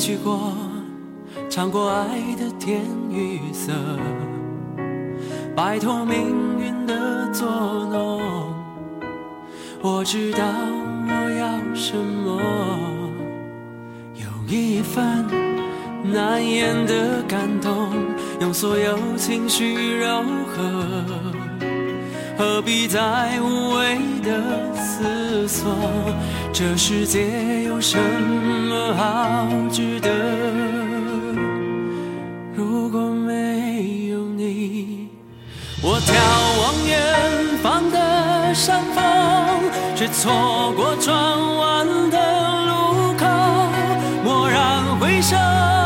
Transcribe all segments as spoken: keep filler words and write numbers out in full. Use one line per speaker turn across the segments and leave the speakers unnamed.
许过，尝过爱的甜与涩，摆脱命运的捉弄。我知道我要什么，有一份难言的感动，用所有情绪柔和，何必再无谓的思索？这世界有什么好值得？如果没有你，我眺望远方的山峰，却错过转弯的路口。蓦然回首，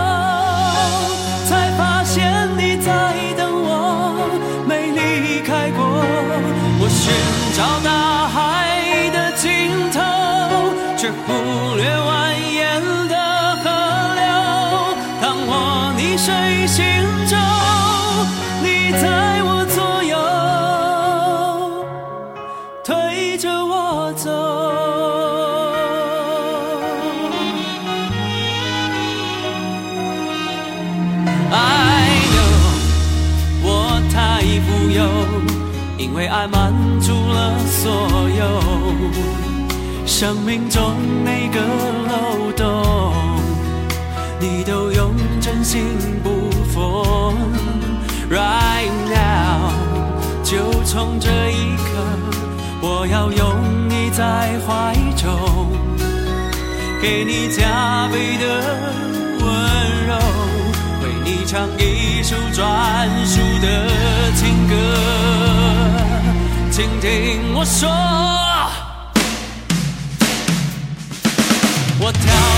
才发现你在等我，没离开过。我寻找大海的尽头，却忽略蜿蜒的河流。当我溺水行舟，你在我左右，推着我走。I know 我太富有，因为爱满足了所有生命中每个漏洞，你都用真心不缝。Right now 就从这一刻，我要拥你在怀中，给你加倍的温柔，为你唱一首专属的情歌。请听我说，我跳